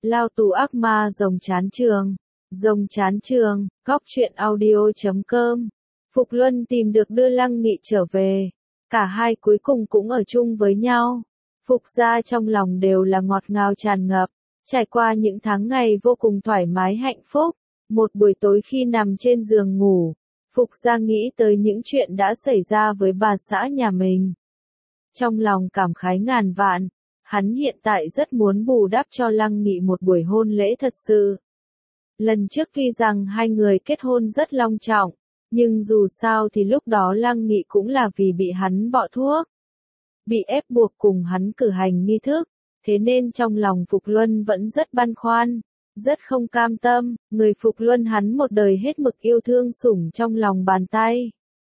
Lao tù ác ma rồng chán trường. Rồng chán trường, góc truyện audio.com. Phục Luân tìm được đưa Lăng Nghị trở về. Cả hai cuối cùng cũng ở chung với nhau. Phục gia trong lòng đều là ngọt ngào tràn ngập. Trải qua những tháng ngày vô cùng thoải mái hạnh phúc. Một buổi tối khi nằm trên giường ngủ, Phục gia nghĩ tới những chuyện đã xảy ra với bà xã nhà mình. Trong lòng cảm khái ngàn vạn. Hắn hiện tại rất muốn bù đắp cho Lăng Nghị một buổi hôn lễ thật sự. Lần trước tuy rằng hai người kết hôn rất long trọng, nhưng dù sao thì lúc đó Lăng Nghị cũng là vì bị hắn bỏ thuốc. Bị ép buộc cùng hắn cử hành nghi thức, thế nên trong lòng Phục Luân vẫn rất băn khoăn, rất không cam tâm, người Phục Luân hắn một đời hết mực yêu thương sủng trong lòng bàn tay.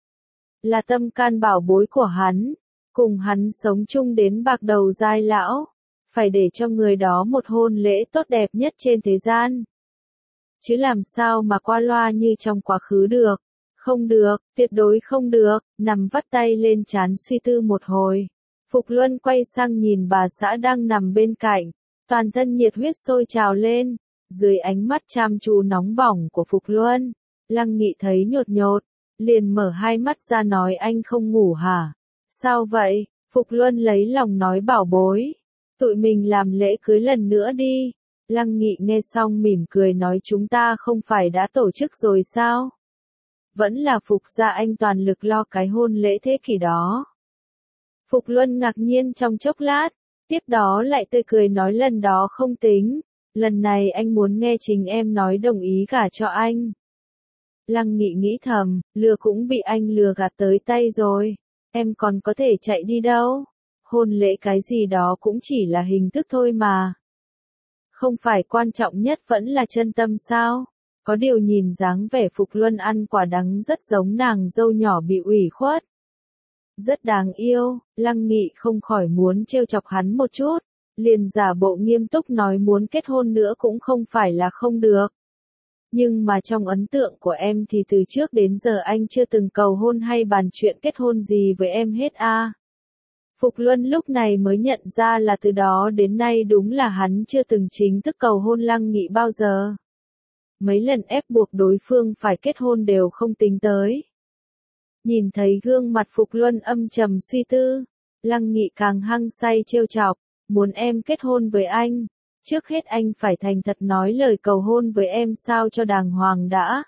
Là tâm can bảo bối của hắn, cùng hắn sống chung đến bạc đầu giai lão, phải để cho người đó một hôn lễ tốt đẹp nhất trên thế gian. Chứ làm sao mà qua loa như trong quá khứ được, không được, tuyệt đối không được, nằm vắt tay lên trán suy tư một hồi. Phục Luân quay sang nhìn bà xã đang nằm bên cạnh, toàn thân nhiệt huyết sôi trào lên, dưới ánh mắt chăm chú nóng bỏng của Phục Luân, Lăng Nghị thấy nhột nhột, liền mở hai mắt ra nói anh không ngủ hả? Sao vậy? Phục Luân lấy lòng nói bảo bối, tụi mình làm lễ cưới lần nữa đi. Lăng Nghị nghe xong mỉm cười nói chúng ta không phải đã tổ chức rồi sao? Vẫn là Phục gia anh toàn lực lo cái hôn lễ thế kỷ đó. Phục Luân ngạc nhiên trong chốc lát, tiếp đó lại tươi cười nói lần đó không tính, lần này anh muốn nghe chính em nói đồng ý gả cho anh. Lăng Nghị nghĩ thầm, lừa cũng bị anh lừa gạt tới tay rồi, em còn có thể chạy đi đâu, hôn lễ cái gì đó cũng chỉ là hình thức thôi mà. Không phải quan trọng nhất vẫn là chân tâm sao? Có điều nhìn dáng vẻ Phục Luân ăn quả đắng rất giống nàng dâu nhỏ bị ủy khuất. Rất đáng yêu, Lăng Nghị không khỏi muốn trêu chọc hắn một chút, liền giả bộ nghiêm túc nói muốn kết hôn nữa cũng không phải là không được. Nhưng mà trong ấn tượng của em thì từ trước đến giờ anh chưa từng cầu hôn hay bàn chuyện kết hôn gì với em hết a. Phục Luân lúc này mới nhận ra là từ đó đến nay đúng là hắn chưa từng chính thức cầu hôn Lăng Nghị bao giờ. Mấy lần ép buộc đối phương phải kết hôn đều không tính tới. Nhìn thấy gương mặt Phục Luân âm trầm suy tư, Lăng Nghị càng hăng say trêu chọc, muốn em kết hôn với anh, trước hết anh phải thành thật nói lời cầu hôn với em sao cho đàng hoàng đã.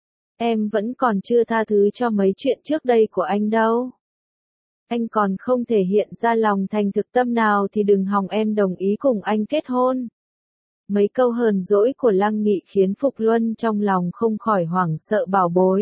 Em vẫn còn chưa tha thứ cho mấy chuyện trước đây của anh đâu. Anh còn không thể hiện ra lòng thành thực tâm nào thì đừng hòng em đồng ý cùng anh kết hôn. Mấy câu hờn dỗi của Lăng Nghị khiến Phục Luân trong lòng không khỏi hoảng sợ bảo bối.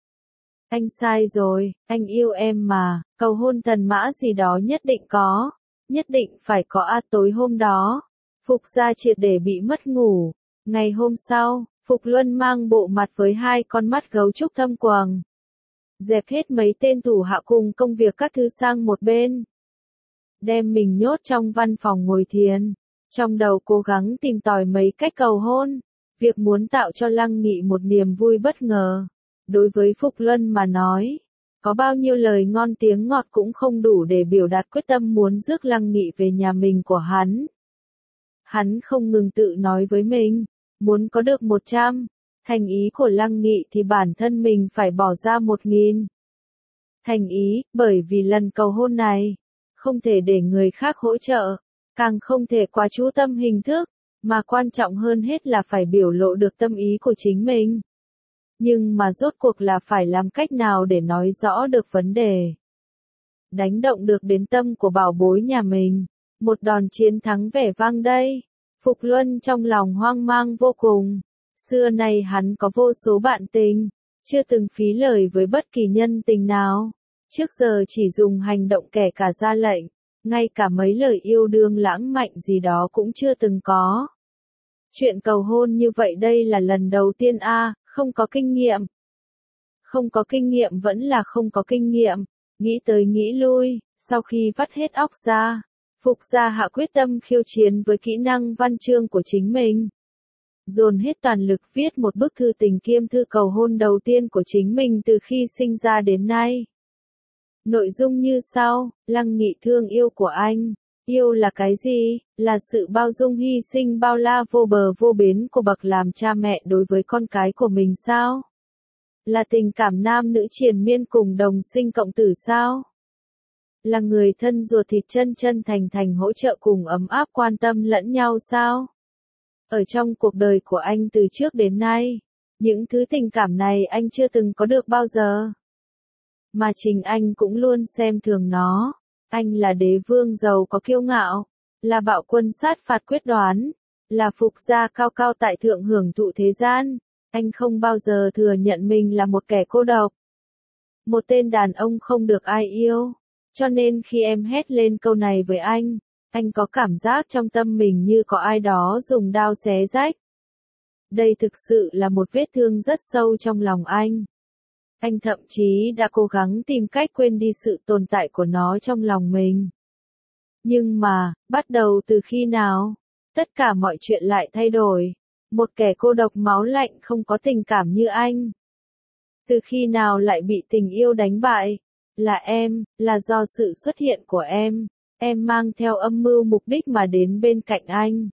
Anh sai rồi, anh yêu em mà, cầu hôn thần mã gì đó nhất định có, nhất định phải có tối hôm đó. Phục gia triệt để bị mất ngủ. Ngày hôm sau, Phục Luân mang bộ mặt với hai con mắt gấu trúc thâm quầng. Dẹp hết mấy tên thủ hạ cùng công việc các thứ sang một bên. Đem mình nhốt trong văn phòng ngồi thiền. Trong đầu cố gắng tìm tòi mấy cách cầu hôn. Việc muốn tạo cho Lăng Nghị một niềm vui bất ngờ. Đối với Phục Luân mà nói, có bao nhiêu lời ngon tiếng ngọt cũng không đủ để biểu đạt quyết tâm muốn rước Lăng Nghị về nhà mình của hắn. Hắn không ngừng tự nói với mình, muốn có được 100, thành ý của Lăng Nghị thì bản thân mình phải bỏ ra 1000. Thành ý, bởi vì lần cầu hôn này, không thể để người khác hỗ trợ, càng không thể quá chú tâm hình thức, mà quan trọng hơn hết là phải biểu lộ được tâm ý của chính mình. Nhưng mà rốt cuộc là phải làm cách nào để nói rõ được vấn đề. Đánh động được đến tâm của bảo bối nhà mình. Một đòn chiến thắng vẻ vang đây. Phục Luân trong lòng hoang mang vô cùng. Xưa nay hắn có vô số bạn tình, chưa từng phí lời với bất kỳ nhân tình nào. Trước giờ chỉ dùng hành động kẻ cả ra lệnh, ngay cả mấy lời yêu đương lãng mạn gì đó cũng chưa từng có. Chuyện cầu hôn như vậy đây là lần đầu tiên không có kinh nghiệm. Không có kinh nghiệm vẫn là không có kinh nghiệm, nghĩ tới nghĩ lui, sau khi vắt hết óc ra, Phục gia hạ quyết tâm khiêu chiến với kỹ năng văn chương của chính mình. Dồn hết toàn lực viết một bức thư tình kiêm thư cầu hôn đầu tiên của chính mình từ khi sinh ra đến nay. Nội dung như sau, Lăng Nghị thương yêu của anh, Yêu là cái gì? Là sự bao dung hy sinh bao la vô bờ vô bến của bậc làm cha mẹ đối với con cái của mình sao? Là tình cảm nam nữ triền miên cùng đồng sinh cộng tử sao? Là người thân ruột thịt chân chân thành thành hỗ trợ cùng ấm áp quan tâm lẫn nhau sao? Ở trong cuộc đời của anh từ trước đến nay, những thứ tình cảm này anh chưa từng có được bao giờ. Mà chính anh cũng luôn xem thường nó. Anh là đế vương giàu có kiêu ngạo, là bạo quân sát phạt quyết đoán, là phục gia cao cao tại thượng hưởng thụ thế gian. Anh không bao giờ thừa nhận mình là một kẻ cô độc. Một tên đàn ông không được ai yêu. Cho nên khi em hét lên câu này với anh có cảm giác trong tâm mình như có ai đó dùng dao xé rách. Đây thực sự là một vết thương rất sâu trong lòng anh. Anh thậm chí đã cố gắng tìm cách quên đi sự tồn tại của nó trong lòng mình. Nhưng mà, bắt đầu từ khi nào? Tất cả mọi chuyện lại thay đổi. Một kẻ cô độc máu lạnh không có tình cảm như anh. Từ khi nào lại bị tình yêu đánh bại? Là em, là do sự xuất hiện của em mang theo âm mưu mục đích mà đến bên cạnh anh.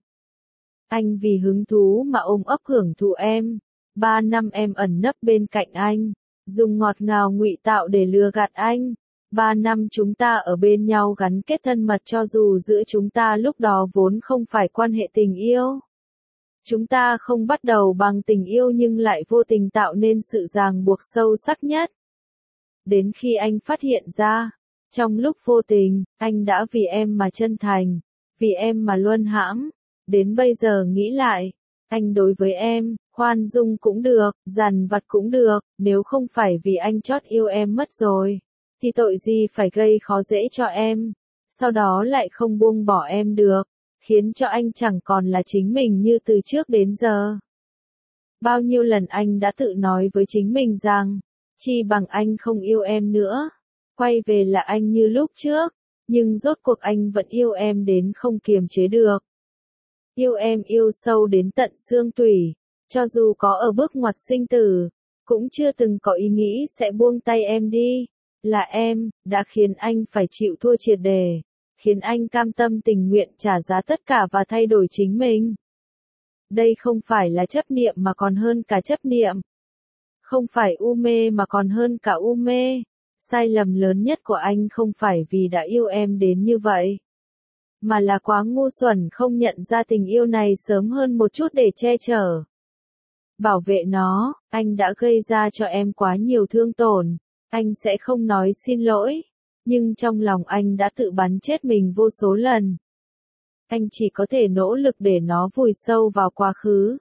Anh vì hứng thú mà ôm ấp hưởng thụ em. 3 năm em ẩn nấp bên cạnh anh, dùng ngọt ngào ngụy tạo để lừa gạt anh. 3 năm chúng ta ở bên nhau gắn kết thân mật cho dù giữa chúng ta lúc đó vốn không phải quan hệ tình yêu. Chúng ta không bắt đầu bằng tình yêu nhưng lại vô tình tạo nên sự ràng buộc sâu sắc nhất. Đến khi anh phát hiện ra, trong lúc vô tình, anh đã vì em mà chân thành, vì em mà luân hãm. Đến bây giờ nghĩ lại, anh đối với em, khoan dung cũng được, dằn vặt cũng được, nếu không phải vì anh chót yêu em mất rồi, thì tội gì phải gây khó dễ cho em, sau đó lại không buông bỏ em được, khiến cho anh chẳng còn là chính mình như từ trước đến giờ. Bao nhiêu lần anh đã tự nói với chính mình rằng, chi bằng anh không yêu em nữa, quay về là anh như lúc trước, nhưng rốt cuộc anh vẫn yêu em đến không kiềm chế được. Yêu em yêu sâu đến tận xương tủy, cho dù có ở bước ngoặt sinh tử, cũng chưa từng có ý nghĩ sẽ buông tay em đi. Là em, đã khiến anh phải chịu thua triệt để, khiến anh cam tâm tình nguyện trả giá tất cả và thay đổi chính mình. Đây không phải là chấp niệm mà còn hơn cả chấp niệm. Không phải u mê mà còn hơn cả u mê. Sai lầm lớn nhất của anh không phải vì đã yêu em đến như vậy, mà là quá ngu xuẩn không nhận ra tình yêu này sớm hơn một chút để che chở, bảo vệ nó. Anh đã gây ra cho em quá nhiều thương tổn, anh sẽ không nói xin lỗi, nhưng trong lòng anh đã tự bắn chết mình vô số lần. Anh chỉ có thể nỗ lực để nó vùi sâu vào quá khứ,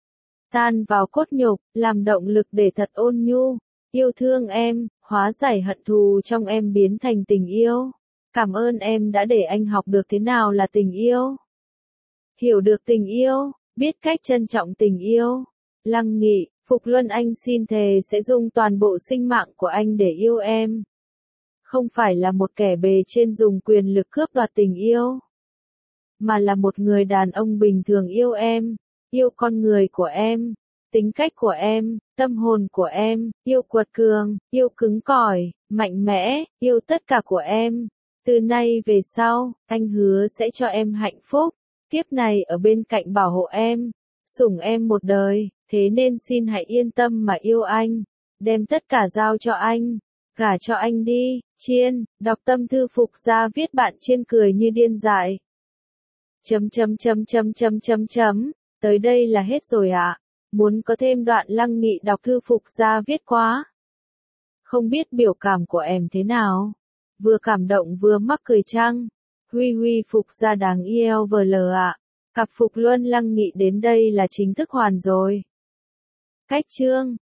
tan vào cốt nhục, làm động lực để thật ôn nhu, yêu thương em, hóa giải hận thù trong em biến thành tình yêu. Cảm ơn em đã để anh học được thế nào là tình yêu. Hiểu được tình yêu, biết cách trân trọng tình yêu. Lăng Nghị, Phục Luân anh xin thề sẽ dùng toàn bộ sinh mạng của anh để yêu em. Không phải là một kẻ bề trên dùng quyền lực cướp đoạt tình yêu, mà là một người đàn ông bình thường yêu em, yêu con người của em, tính cách của em, tâm hồn của em, yêu quật cường, yêu cứng cỏi, mạnh mẽ, yêu tất cả của em. Từ nay về sau, anh hứa sẽ cho em hạnh phúc, kiếp này ở bên cạnh bảo hộ em, sủng em một đời, thế nên xin hãy yên tâm mà yêu anh, đem tất cả giao cho anh, gả cho anh đi. Chiên, đọc tâm thư Phục Gia viết bạn Chiên cười như điên dại. Tới đây là hết rồi ạ. Muốn có thêm đoạn Lăng Nghị đọc thư Phục Gia viết quá. Không biết biểu cảm của em thế nào? Vừa cảm động vừa mắc cười chăng? Huy Huy Phục Gia đáng yêu vl ạ. Cặp Phục Luân Lăng Nghị đến đây là chính thức hoàn rồi. Cách chương